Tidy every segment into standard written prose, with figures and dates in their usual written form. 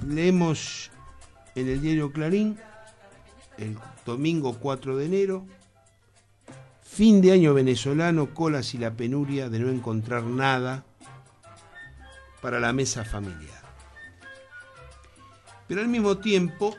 Leemos en el diario Clarín, el domingo 4 de enero, fin de año venezolano, colas y la penuria de no encontrar nada para la mesa familiar. Pero al mismo tiempo,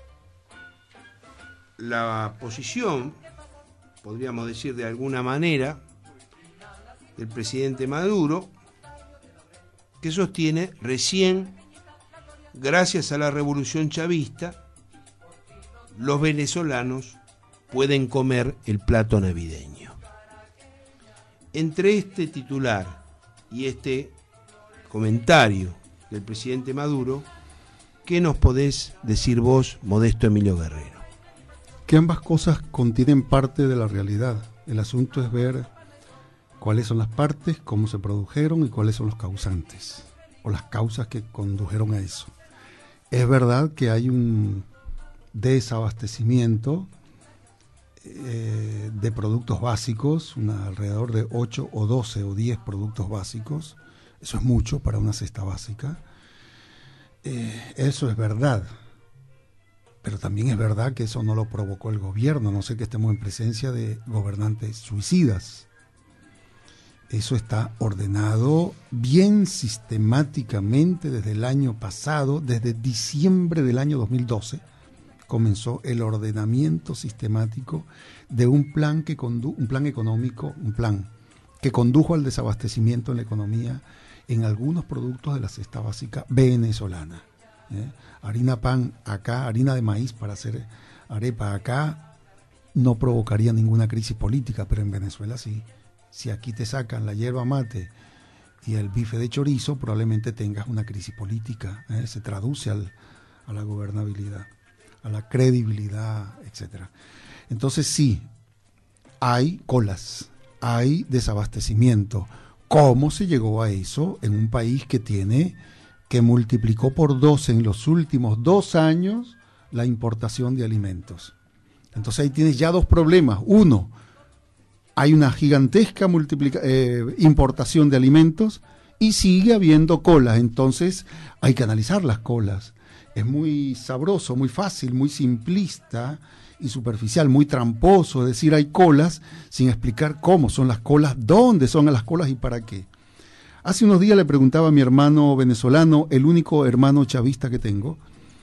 la posición, podríamos decir de alguna manera, del presidente Maduro, que sostiene recién, gracias a la revolución chavista, los venezolanos pueden comer el plato navideño. Entre este titular y este comentario del presidente Maduro, ¿qué nos podés decir vos, Modesto Emilio Guerrero? Que ambas cosas contienen parte de la realidad. El asunto es ver cuáles son las partes, cómo se produjeron y cuáles son los causantes o las causas que condujeron a eso. Es verdad que hay un desabastecimiento de productos básicos, alrededor de 8 o 12 o 10 productos básicos. Eso es mucho para una cesta básica. Eso es verdad. Pero también es verdad que eso no lo provocó el gobierno, no sé que estemos en presencia de gobernantes suicidas. Eso está ordenado bien sistemáticamente desde el año pasado, desde diciembre del año 2012, comenzó el ordenamiento sistemático de un plan económico, un plan que condujo al desabastecimiento en la economía en algunos productos de la cesta básica venezolana. Harina pan acá, harina de maíz para hacer arepa acá, no provocaría ninguna crisis política, pero en Venezuela sí. Si aquí te sacan la yerba mate y el bife de chorizo, probablemente tengas una crisis política. Se traduce a la gobernabilidad, a la credibilidad, etcétera. Entonces sí, hay colas, hay desabastecimiento. ¿Cómo se llegó a eso en un país que multiplicó por 12 en los últimos 2 años la importación de alimentos? Entonces ahí tienes ya dos problemas. Uno, hay una gigantesca importación de alimentos y sigue habiendo colas. Entonces hay que analizar las colas. Es muy sabroso, muy fácil, muy simplista y superficial, muy tramposo decir hay colas sin explicar cómo son las colas, dónde son las colas y para qué. Hace unos días le preguntaba a mi hermano venezolano, el único hermano chavista que tengo,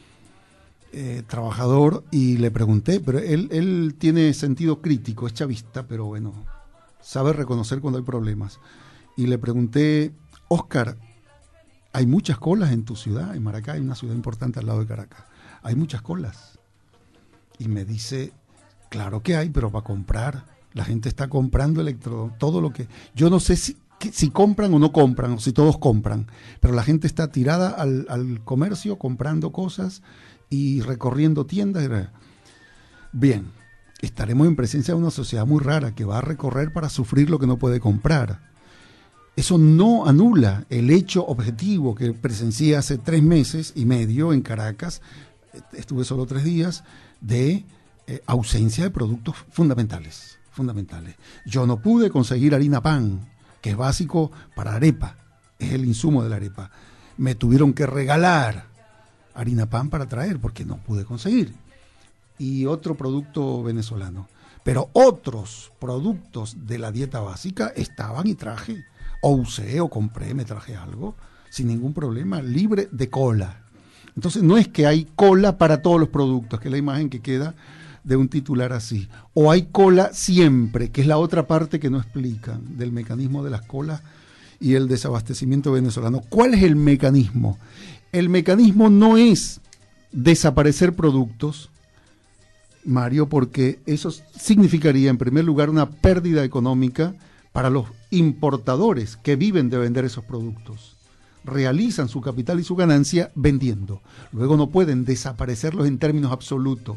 trabajador, y le pregunté, pero él tiene sentido crítico, es chavista, pero bueno, sabe reconocer cuando hay problemas. Y le pregunté, Óscar, ¿hay muchas colas en tu ciudad? En Maracay, una ciudad importante al lado de Caracas. ¿Hay muchas colas? Y me dice, claro que hay, pero para comprar. La gente está comprando todo lo que... Yo no sé si compran o no compran, o si todos compran, pero la gente está tirada al comercio comprando cosas y recorriendo tiendas. Bien, estaremos en presencia de una sociedad muy rara que va a recorrer para sufrir lo que no puede comprar. Eso no anula el hecho objetivo que presencié hace 3 meses y medio en Caracas, estuve solo 3 días, de ausencia de productos fundamentales. Yo no pude conseguir harina pan, que es básico para arepa, es el insumo de la arepa. Me tuvieron que regalar harina pan para traer, porque no pude conseguir. Y otro producto venezolano. Pero otros productos de la dieta básica estaban y traje. O usé o compré, me traje algo, sin ningún problema, libre de cola. Entonces no es que hay cola para todos los productos, que es la imagen que queda de un titular así. O hay cola siempre, que es la otra parte que no explican del mecanismo de las colas y el desabastecimiento venezolano. ¿Cuál es el mecanismo? El mecanismo no es desaparecer productos, Mario, porque eso significaría en primer lugar una pérdida económica para los importadores que viven de vender esos productos. Realizan su capital y su ganancia vendiendo. Luego no pueden desaparecerlos en términos absolutos.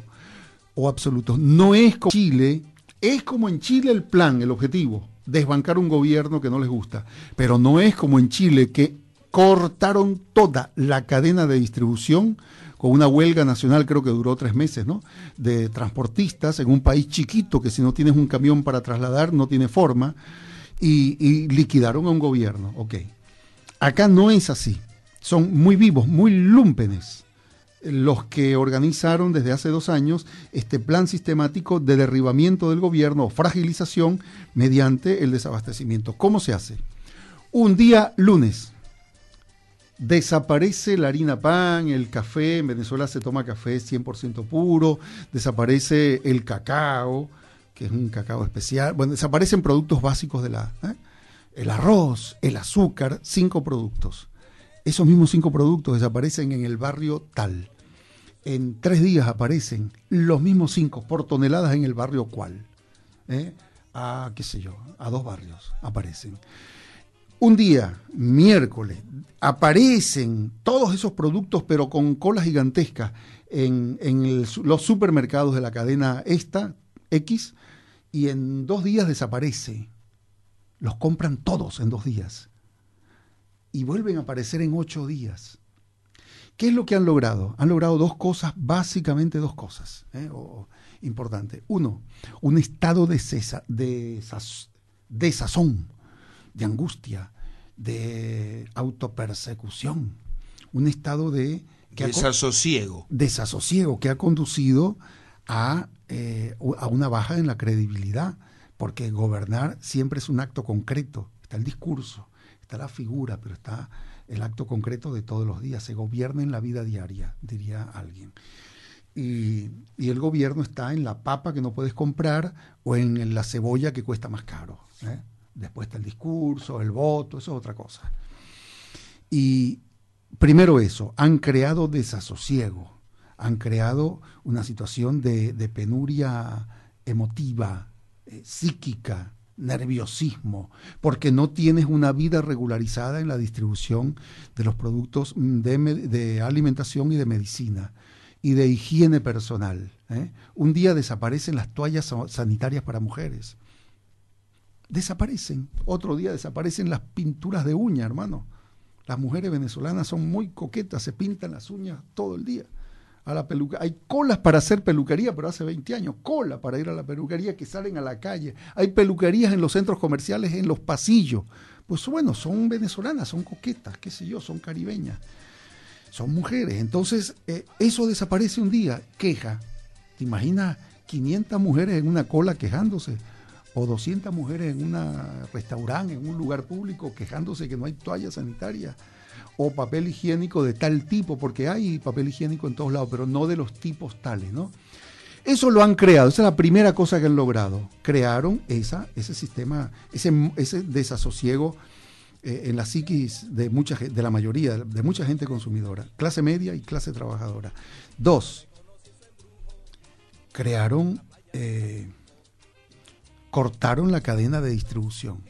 No es como Chile, es como en Chile el plan, el objetivo, desbancar un gobierno que no les gusta, pero no es como en Chile que cortaron toda la cadena de distribución con una huelga nacional, creo que duró 3 meses, ¿no?, de transportistas en un país chiquito que si no tienes un camión para trasladar no tiene forma, y liquidaron a un gobierno. Ok. Acá no es así. Son muy vivos, muy lúmpenes. los que organizaron desde hace 2 años este plan sistemático de derribamiento del gobierno o fragilización mediante el desabastecimiento. ¿Cómo se hace? Un día lunes desaparece la harina pan, el café, en Venezuela se toma café 100% puro, desaparece el cacao, que es un cacao especial, bueno, desaparecen productos básicos de el arroz, el azúcar, 5 productos. Esos mismos 5 productos desaparecen en el barrio tal. En 3 días aparecen los mismos 5 por toneladas en el barrio cual. A 2 barrios aparecen. Un día, miércoles, aparecen todos esos productos, pero con colas gigantescas en los supermercados de la cadena X, y en 2 días desaparece. Los compran todos en 2 días. Y vuelven a aparecer en 8 días. ¿Qué es lo que han logrado? Han logrado 2 cosas, básicamente 2 cosas importantes. 1, un estado de sazón, de angustia, de autopersecución. Un estado de desasosiego que ha conducido a una baja en la credibilidad, porque gobernar siempre es un acto concreto. Está el discurso, está la figura, pero está el acto concreto de todos los días. Se gobierna en la vida diaria, diría alguien. Y el gobierno está en la papa que no puedes comprar o en la cebolla que cuesta más caro. Después está el discurso, el voto, eso es otra cosa. Y primero eso, han creado desasosiego, han creado una situación de penuria emotiva, psíquica, nerviosismo, porque no tienes una vida regularizada en la distribución de los productos de alimentación y de medicina y de higiene personal. Un día desaparecen las toallas sanitarias para mujeres. Desaparecen. Otro día desaparecen las pinturas de uña, hermano. Las mujeres venezolanas son muy coquetas, se pintan las uñas todo el día. A la hay colas para hacer peluquería, pero hace 20 años, cola para ir a la peluquería, que salen a la calle. Hay peluquerías en los centros comerciales, en los pasillos. Pues bueno, son venezolanas, son coquetas, qué sé yo, son caribeñas, son mujeres. Entonces, eso desaparece un día, queja. ¿Te imaginas 500 mujeres en una cola quejándose? O 200 mujeres en un restaurante, en un lugar público, quejándose que no hay toalla sanitaria o papel higiénico de tal tipo, porque hay papel higiénico en todos lados, pero no de los tipos tales, ¿no? Eso lo han creado, esa es la primera cosa que han logrado. Crearon ese sistema, ese desasosiego en la psiquis de la mayoría, de mucha gente consumidora, clase media y clase trabajadora. 2, cortaron la cadena de distribución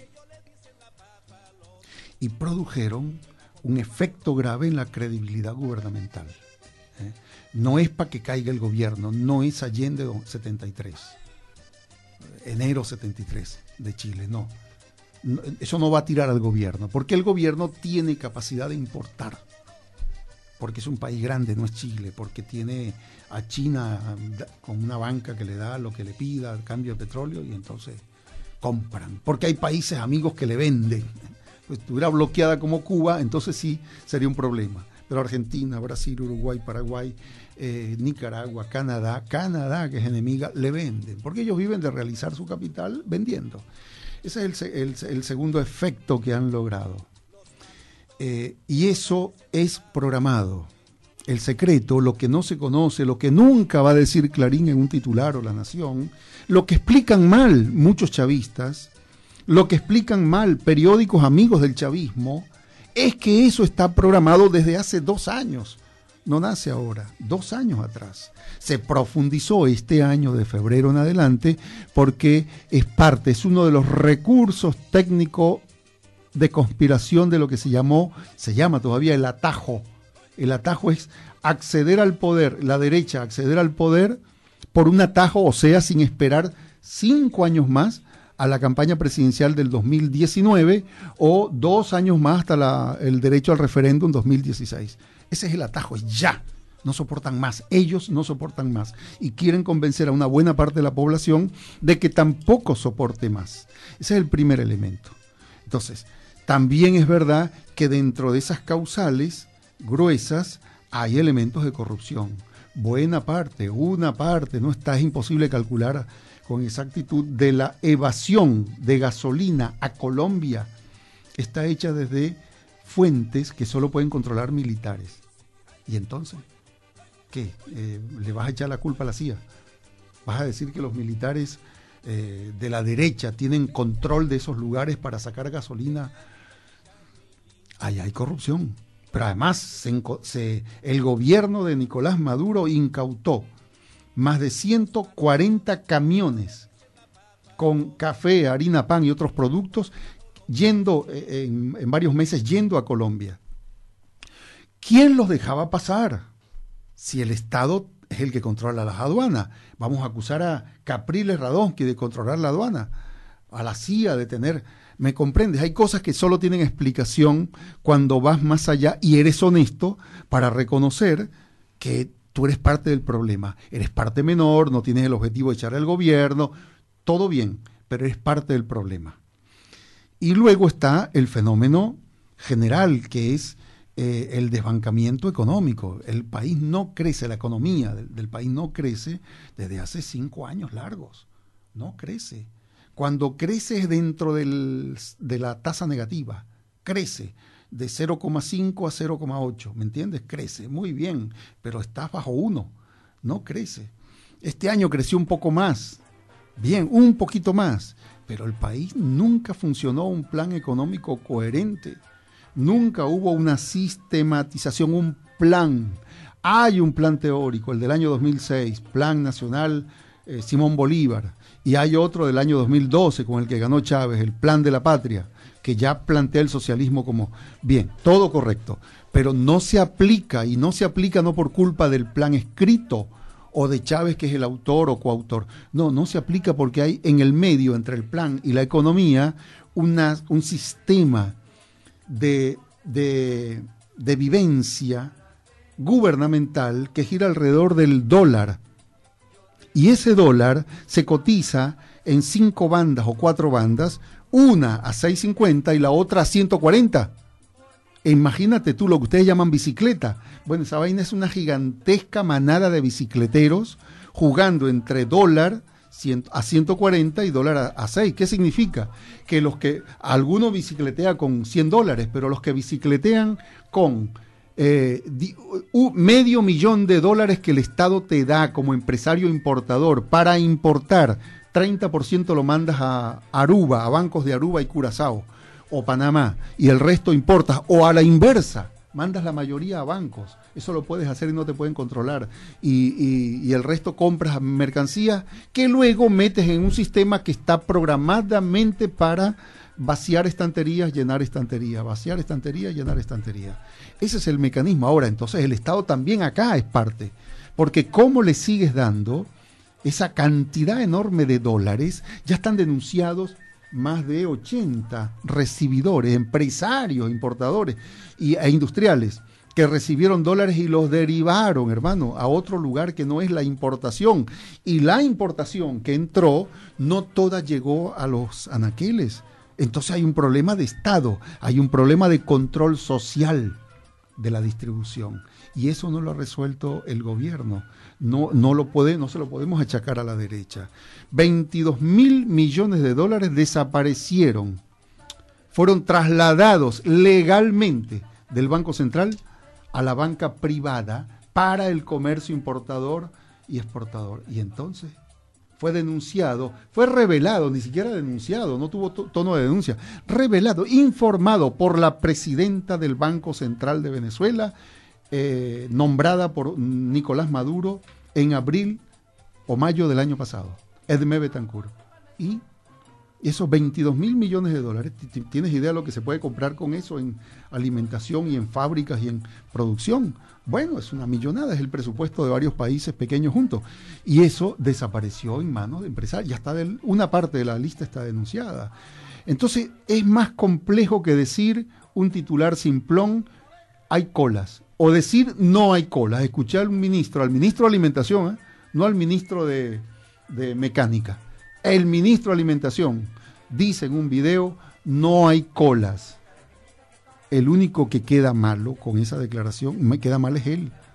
y produjeron un efecto grave en la credibilidad gubernamental. No es para que caiga el gobierno, no es Allende 73, enero 73 de Chile, no. Eso no va a tirar al gobierno, porque el gobierno tiene capacidad de importar, porque es un país grande, no es Chile, porque tiene a China con una banca que le da lo que le pida al cambio de petróleo y entonces compran, porque hay países amigos que le venden. Pues estuviera bloqueada como Cuba, entonces sí sería un problema. Pero Argentina, Brasil, Uruguay, Paraguay, Nicaragua, Canadá, que es enemiga, le venden, porque ellos viven de realizar su capital vendiendo. Ese es el segundo efecto que han logrado. Y eso es programado. El secreto, lo que no se conoce, lo que nunca va a decir Clarín en un titular o La Nación, lo que explican mal muchos chavistas, lo que explican mal periódicos amigos del chavismo, es que eso está programado desde hace 2 años. No nace ahora, 2 años atrás. Se profundizó este año de febrero en adelante porque es uno de los recursos técnicos de conspiración de lo que se llama todavía el atajo. El atajo es acceder al poder, la derecha acceder al poder por un atajo, o sea, sin esperar 5 años más a la campaña presidencial del 2019 o 2 años más hasta el derecho al referéndum 2016. Ese es el atajo, es ya. No soportan más, ellos no soportan más y quieren convencer a una buena parte de la población de que tampoco soporte más. Ese es el primer elemento. Entonces, también es verdad que dentro de esas causales gruesas hay elementos de corrupción. Buena parte, una parte, no está, es imposible calcular con exactitud, de la evasión de gasolina a Colombia, está hecha desde fuentes que solo pueden controlar militares. Y entonces, ¿qué? ¿Le vas a echar la culpa a la CIA? ¿Vas a decir que los militares de la derecha tienen control de esos lugares para sacar gasolina? Ahí hay corrupción. Pero además el gobierno de Nicolás Maduro incautó más de 140 camiones con café, harina, pan y otros productos yendo en varios meses yendo a Colombia. ¿Quién los dejaba pasar? Si el Estado es el que controla las aduanas. Vamos a acusar a Capriles Radonsky de controlar la aduana, a la CIA de tener... ¿Me comprendes? Hay cosas que solo tienen explicación cuando vas más allá y eres honesto para reconocer que tú eres parte del problema. Eres parte menor, no tienes el objetivo de echar al gobierno, todo bien, pero eres parte del problema. Y luego está el fenómeno general, que es el desbancamiento económico. El país no crece, la economía del país no crece desde hace 5 años largos. No crece. Cuando crece dentro de la tasa negativa, crece de 0,5 a 0,8, ¿me entiendes? Crece, muy bien, pero estás bajo 1, no crece. Este año creció un poco más, bien, un poquito más, pero el país nunca funcionó un plan económico coherente, nunca hubo una sistematización, un plan. Hay un plan teórico, el del año 2006, Plan Nacional Simón Bolívar, y hay otro del año 2012 con el que ganó Chávez, el Plan de la Patria, que ya plantea el socialismo como, bien, todo correcto, pero no se aplica, y no se aplica no por culpa del plan escrito o de Chávez, que es el autor o coautor, no se aplica porque hay en el medio, entre el plan y la economía, un sistema de vivencia gubernamental que gira alrededor del dólar. Y ese dólar se cotiza en 5 bandas o 4 bandas, una a 6.50 y la otra a 140. Imagínate tú lo que ustedes llaman bicicleta. Bueno, esa vaina es una gigantesca manada de bicicleteros jugando entre dólar a 140 y dólar a 6. ¿Qué significa? Que algunos bicicletean con $100, pero los que bicicletean con $500,000 que el Estado te da como empresario importador para importar, 30% lo mandas a Aruba, a bancos de Aruba y Curazao o Panamá, y el resto importas, o a la inversa, mandas la mayoría a bancos. Eso lo puedes hacer y no te pueden controlar, y el resto compras mercancías que luego metes en un sistema que está programadamente para vaciar estanterías, llenar estanterías, vaciar estanterías, llenar estanterías. Ese es el mecanismo. Ahora, entonces el Estado también acá es parte, porque ¿cómo le sigues dando esa cantidad enorme de dólares? Ya están denunciados más de 80 recibidores, empresarios, importadores e industriales que recibieron dólares y los derivaron, hermano, a otro lugar que no es la importación. Y la importación que entró, no toda llegó a los anaqueles. Entonces hay un problema de Estado, hay un problema de control social de la distribución. Y eso no lo ha resuelto el gobierno. No se lo podemos achacar a la derecha. 22.000 millones de dólares desaparecieron. Fueron trasladados legalmente del Banco Central a la banca privada para el comercio importador y exportador. Y entonces fue denunciado, fue revelado, ni siquiera denunciado, no tuvo tono de denuncia, revelado, informado por la presidenta del Banco Central de Venezuela, nombrada por Nicolás Maduro en abril o mayo del año pasado, Edmé Betancourt. Y esos 22.000 millones de dólares, ¿tienes idea de lo que se puede comprar con eso en alimentación y en fábricas y en producción? Bueno, es una millonada, es el presupuesto de varios países pequeños juntos. Y eso desapareció en manos de empresarios. Ya está una parte de la lista está denunciada. Entonces, es más complejo que decir un titular simplón, hay colas. O decir no hay colas. Escuché al ministro de Alimentación, no al ministro de Mecánica. El ministro de Alimentación dice en un video, no hay colas. El único que queda malo con esa declaración, queda mal es él,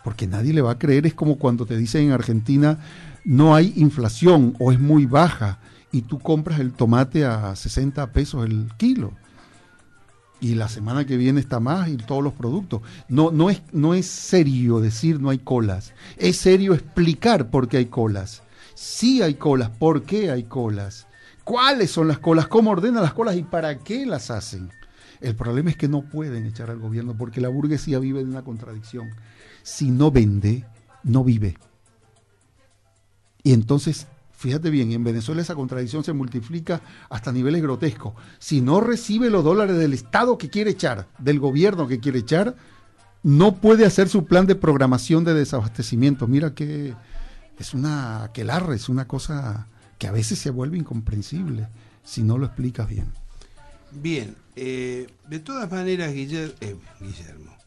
porque nadie le va a creer. Es como cuando te dicen en Argentina no hay inflación o es muy baja y tú compras el tomate a 60 pesos el kilo y la semana que viene está más y todos los productos. No es serio decir no hay colas, es serio explicar por qué hay colas. Sí hay colas, ¿por qué hay colas? ¿Cuáles son las colas? ¿Cómo ordenan las colas y para qué las hacen? El problema es que no pueden echar al gobierno porque la burguesía vive de una contradicción. Si no vende, no vive. Y entonces, fíjate bien, en Venezuela esa contradicción se multiplica hasta niveles grotescos. Si no recibe los dólares del Estado que quiere echar, del gobierno que quiere echar, no puede hacer su plan de programación de desabastecimiento. Mira que es una aquelarre, es una cosa que a veces se vuelve incomprensible si no lo explicas bien. Bien, de todas maneras, Guillermo,